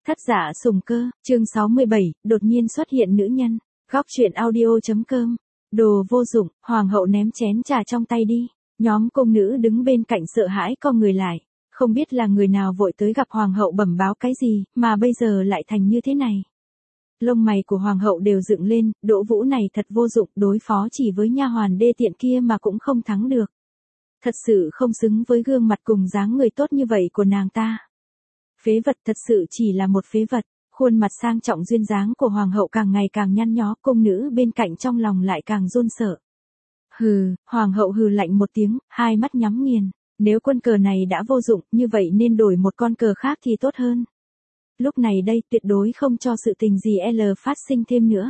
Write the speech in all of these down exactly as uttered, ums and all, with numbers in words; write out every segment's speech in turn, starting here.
Thất giả sùng cơ, chương sáu mươi bảy, đột nhiên xuất hiện nữ nhân. Góc truyện audio.com. Đồ vô dụng, hoàng hậu ném chén trà trong tay đi. Nhóm cung nữ đứng bên cạnh sợ hãi co người lại. Không biết là người nào vội tới gặp hoàng hậu bẩm báo cái gì, mà bây giờ lại thành như thế này. Lông mày của hoàng hậu đều dựng lên, Đỗ Vũ này thật vô dụng, đối phó chỉ với nha hoàn đê tiện kia mà cũng không thắng được. Thật sự không xứng với gương mặt cùng dáng người tốt như vậy của nàng ta. Phế vật, thật sự chỉ là một phế vật. Khuôn mặt sang trọng duyên dáng của hoàng hậu càng ngày càng nhăn nhó, cung nữ bên cạnh trong lòng lại càng run sợ. Hừ, hoàng hậu hừ lạnh một tiếng, hai mắt nhắm nghiền. Nếu quân cờ này đã vô dụng, như vậy nên đổi một con cờ khác thì tốt hơn. Lúc này đây tuyệt đối không cho sự tình gì L phát sinh thêm nữa.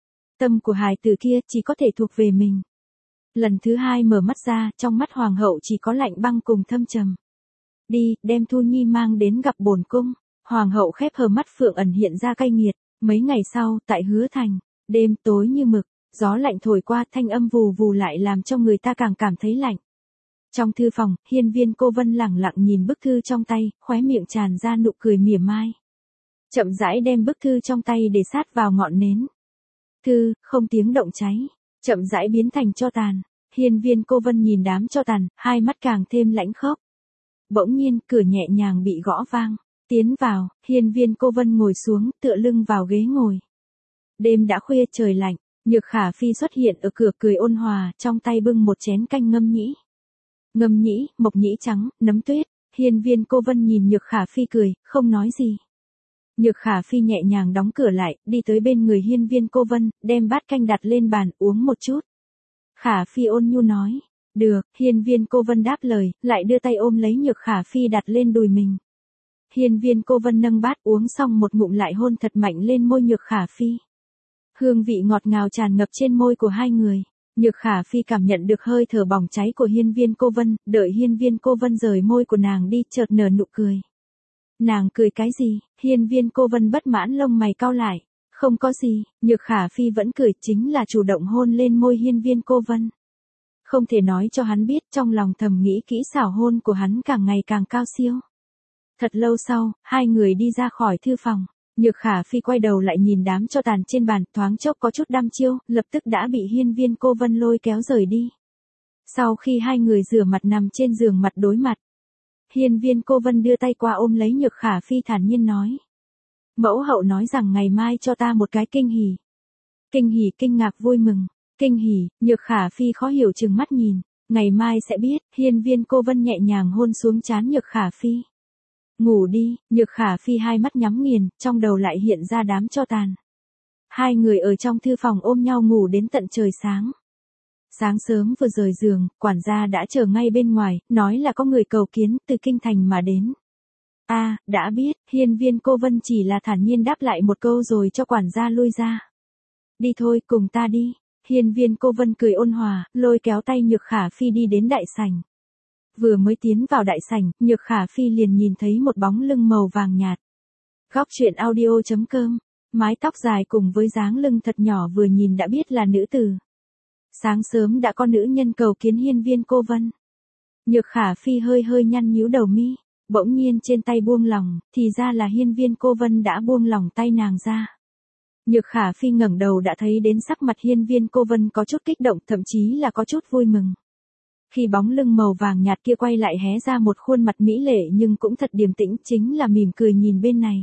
Tâm của hài tử kia chỉ có thể thuộc về mình. Lần thứ hai mở mắt ra, trong mắt hoàng hậu chỉ có lạnh băng cùng thâm trầm. Đi, đem Thu Nhi mang đến gặp bổn cung. Hoàng hậu khép hờ mắt phượng ẩn hiện ra cay nghiệt. Mấy ngày sau, tại Hứa Thành, đêm tối như mực, gió lạnh thổi qua, thanh âm vù vù lại làm cho người ta càng cảm thấy lạnh. Trong thư phòng, Hiên Viên Cô Vân lẳng lặng nhìn bức thư trong tay, khóe miệng tràn ra nụ cười mỉa mai. Chậm rãi đem bức thư trong tay để sát vào ngọn nến. Thư, không tiếng động cháy, chậm rãi biến thành tro tàn. Hiên Viên Cô Vân nhìn đám tro tàn, hai mắt càng thêm lãnh khốc. Bỗng nhiên, cửa nhẹ nhàng bị gõ vang. Tiến vào, Hiên Viên Cô Vân ngồi xuống, tựa lưng vào ghế ngồi. Đêm đã khuya trời lạnh, Nhược Khả Phi xuất hiện ở cửa cười ôn hòa, trong tay bưng một chén canh ngâm nhĩ. Ngâm nhĩ, mộc nhĩ trắng, nấm tuyết. Hiên Viên Cô Vân nhìn Nhược Khả Phi cười, không nói gì. Nhược Khả Phi nhẹ nhàng đóng cửa lại, đi tới bên người Hiên Viên Cô Vân, đem bát canh đặt lên bàn, uống một chút. Khả Phi ôn nhu nói. Được, Hiên Viên Cô Vân đáp lời, lại đưa tay ôm lấy Nhược Khả Phi đặt lên đùi mình. Hiên Viên Cô Vân nâng bát uống xong một ngụm lại hôn thật mạnh lên môi Nhược Khả Phi. Hương vị ngọt ngào tràn ngập trên môi của hai người. Nhược Khả Phi cảm nhận được hơi thở bỏng cháy của Hiên Viên Cô Vân, đợi Hiên Viên Cô Vân rời môi của nàng đi, chợt nở nụ cười. Nàng cười cái gì? Hiên Viên Cô Vân bất mãn lông mày cau lại. Không có gì, Nhược Khả Phi vẫn cười, chính là chủ động hôn lên môi Hiên Viên Cô Vân. Không thể nói cho hắn biết, trong lòng thầm nghĩ kỹ xảo hôn của hắn càng ngày càng cao siêu. Thật lâu sau, hai người đi ra khỏi thư phòng. Nhược Khả Phi quay đầu lại nhìn đám tro tàn trên bàn, thoáng chốc có chút đăm chiêu, lập tức đã bị Hiên Viên Cô Vân lôi kéo rời đi. Sau khi hai người rửa mặt nằm trên giường mặt đối mặt, Hiên Viên Cô Vân đưa tay qua ôm lấy Nhược Khả Phi thản nhiên nói. Mẫu hậu nói rằng ngày mai cho ta một cái kinh hỉ. Kinh hỉ, kinh ngạc, vui mừng. Kinh hỉ, Nhược Khả Phi khó hiểu trừng mắt nhìn. Ngày mai sẽ biết. Hiên Viên Cô Vân nhẹ nhàng hôn xuống trán Nhược Khả Phi. Ngủ đi. Nhược Khả Phi hai mắt nhắm nghiền, trong đầu lại hiện ra đám tro tàn. Hai người ở trong thư phòng ôm nhau ngủ đến tận trời sáng. Sáng sớm vừa rời giường, quản gia đã chờ ngay bên ngoài, nói là có người cầu kiến từ kinh thành mà đến. A, à, đã biết. Hiên Viên Cô Vân chỉ là thản nhiên đáp lại một câu rồi cho quản gia lui ra. Đi thôi, cùng ta đi. Hiên Viên Cô Vân cười ôn hòa, lôi kéo tay Nhược Khả Phi đi đến đại sảnh. Vừa mới tiến vào đại sảnh, Nhược Khả Phi liền nhìn thấy một bóng lưng màu vàng nhạt. Góc truyện audio.com. Mái tóc dài cùng với dáng lưng thật nhỏ vừa nhìn đã biết là nữ tử. Sáng sớm đã có nữ nhân cầu kiến Hiên Viên Cô Vân. Nhược Khả Phi hơi hơi nhăn nhíu đầu mi, bỗng nhiên trên tay buông lỏng, thì ra là Hiên Viên Cô Vân đã buông lỏng tay nàng ra. Nhược Khả Phi ngẩng đầu đã thấy đến sắc mặt Hiên Viên Cô Vân có chút kích động, thậm chí là có chút vui mừng. Khi bóng lưng màu vàng nhạt kia quay lại hé ra một khuôn mặt mỹ lệ nhưng cũng thật điềm tĩnh, chính là mỉm cười nhìn bên này.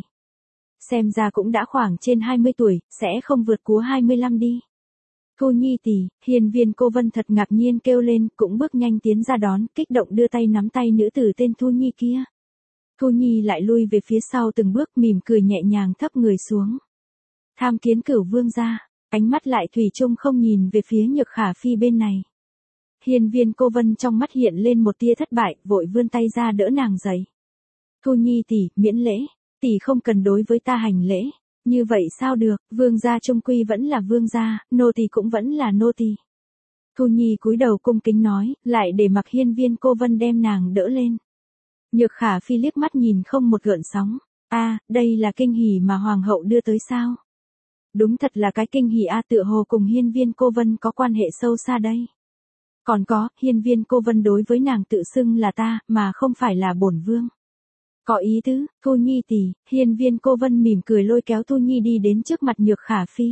Xem ra cũng đã khoảng trên hai mươi tuổi, sẽ không vượt quá hai mươi lăm đi. Thu Nhi tỷ. Hiên Viên Cô Vân thật ngạc nhiên kêu lên, cũng bước nhanh tiến ra đón, kích động đưa tay nắm tay nữ tử tên Thu Nhi kia. Thu Nhi lại lui về phía sau từng bước, mỉm cười nhẹ nhàng thấp người xuống. Tham kiến Cửu Vương gia. Ánh mắt lại thủy chung không nhìn về phía Nhược Khả Phi bên này. Hiên Viên Cô Vân trong mắt hiện lên một tia thất bại, vội vươn tay ra đỡ nàng dậy. Thu Nhi tỷ, miễn lễ, tỷ không cần đối với ta hành lễ. Như vậy sao được, vương gia trung quy vẫn là vương gia, nô tỳ cũng vẫn là nô tỳ. Thu Nhi cúi đầu cung kính nói, lại để mặc Hiên Viên Cô Vân đem nàng đỡ lên. Nhược Khả Phi liếc mắt nhìn không một gợn sóng. A, à, đây là kinh hỉ mà hoàng hậu đưa tới sao? Đúng thật là cái kinh hỉ a, tựa hồ cùng Hiên Viên Cô Vân có quan hệ sâu xa đây. Còn có, Hiên Viên Cô Vân đối với nàng tự xưng là ta, mà không phải là bổn vương. Có ý tứ, Thu Nhi tỷ, hiên viên cô Vân mỉm cười lôi kéo Thu Nhi đi đến trước mặt Nhược Khả Phi.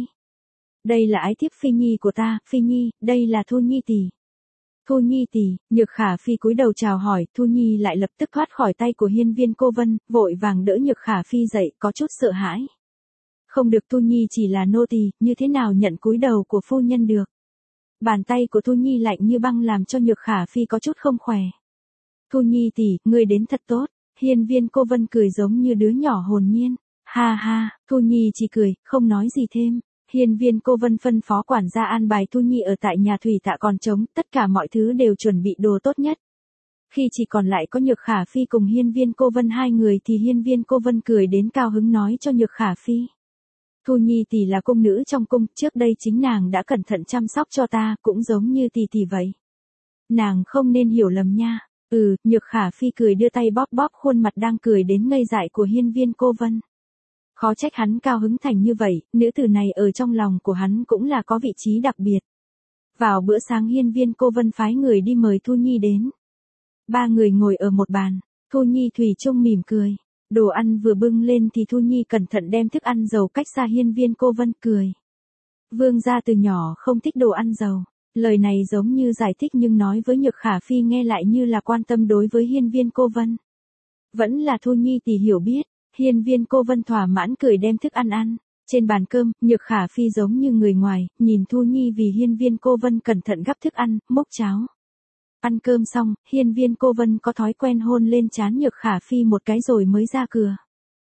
Đây là ái thiếp Phi Nhi của ta, Phi Nhi, đây là Thu Nhi tỷ. Thu Nhi tỷ, Nhược Khả Phi cúi đầu chào hỏi, Thu Nhi lại lập tức thoát khỏi tay của hiên viên cô Vân, vội vàng đỡ Nhược Khả Phi dậy, có chút sợ hãi. Không được, Thu Nhi chỉ là nô tỳ, như thế nào nhận cúi đầu của phu nhân được. Bàn tay của Thu Nhi lạnh như băng làm cho Nhược Khả Phi có chút không khỏe. Thu Nhi tỷ, ngươi đến thật tốt, hiên viên cô Vân cười giống như đứa nhỏ hồn nhiên. Ha ha, Thu Nhi chỉ cười, không nói gì thêm. Hiên viên cô Vân phân phó quản gia an bài Thu Nhi ở tại nhà thủy tạ còn trống, tất cả mọi thứ đều chuẩn bị đồ tốt nhất. Khi chỉ còn lại có Nhược Khả Phi cùng hiên viên cô Vân hai người thì hiên viên cô Vân cười đến cao hứng nói cho Nhược Khả Phi. Thu Nhi tỷ là cung nữ trong cung, trước đây chính nàng đã cẩn thận chăm sóc cho ta, cũng giống như tỷ tỷ vậy. Nàng không nên hiểu lầm nha. Ừ, Nhược Khả Phi cười đưa tay bóp bóp khuôn mặt đang cười đến ngây dại của hiên viên cô Vân. Khó trách hắn cao hứng thành như vậy, nữ tử này ở trong lòng của hắn cũng là có vị trí đặc biệt. Vào bữa sáng hiên viên cô Vân phái người đi mời Thu Nhi đến. Ba người ngồi ở một bàn, Thu Nhi thủy chung mỉm cười. Đồ ăn vừa bưng lên thì Thu Nhi cẩn thận đem thức ăn dầu cách xa hiên viên cô Vân cười. Vương gia từ nhỏ không thích đồ ăn dầu. Lời này giống như giải thích nhưng nói với Nhược Khả Phi nghe lại như là quan tâm đối với hiên viên cô Vân. Vẫn là Thu Nhi tỷ hiểu biết. Hiên viên cô Vân thỏa mãn cười đem thức ăn ăn. Trên bàn cơm, Nhược Khả Phi giống như người ngoài, nhìn Thu Nhi vì hiên viên cô Vân cẩn thận gắp thức ăn, múc cháo. Ăn cơm xong, hiên viên cô Vân có thói quen hôn lên trán Nhược Khả Phi một cái rồi mới ra cửa.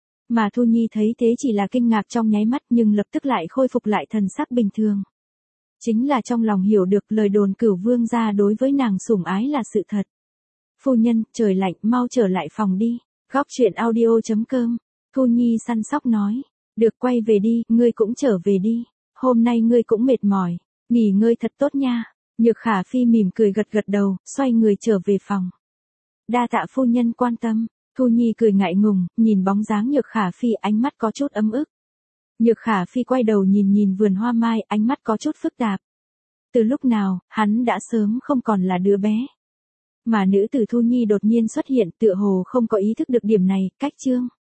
Mà Thu Nhi thấy thế chỉ là kinh ngạc trong nháy mắt nhưng lập tức lại khôi phục lại thần sắc bình thường. Chính là trong lòng hiểu được lời đồn Cửu Vương gia đối với nàng sủng ái là sự thật. Phu nhân, trời lạnh, mau trở lại phòng đi. Góc truyện audio chấm com. Thu Nhi săn sóc nói. Được, quay về đi, ngươi cũng trở về đi. Hôm nay ngươi cũng mệt mỏi. Nghỉ ngơi thật tốt nha. Nhược Khả Phi mỉm cười gật gật đầu, xoay người trở về phòng. Đa tạ phu nhân quan tâm. Thu Nhi cười ngại ngùng, nhìn bóng dáng Nhược Khả Phi ánh mắt có chút ấm ức. Nhược Khả Phi quay đầu nhìn nhìn vườn hoa mai, ánh mắt có chút phức tạp. Từ lúc nào, hắn đã sớm không còn là đứa bé. Mà nữ tử Thu Nhi đột nhiên xuất hiện tựa hồ không có ý thức được điểm này, cách chương.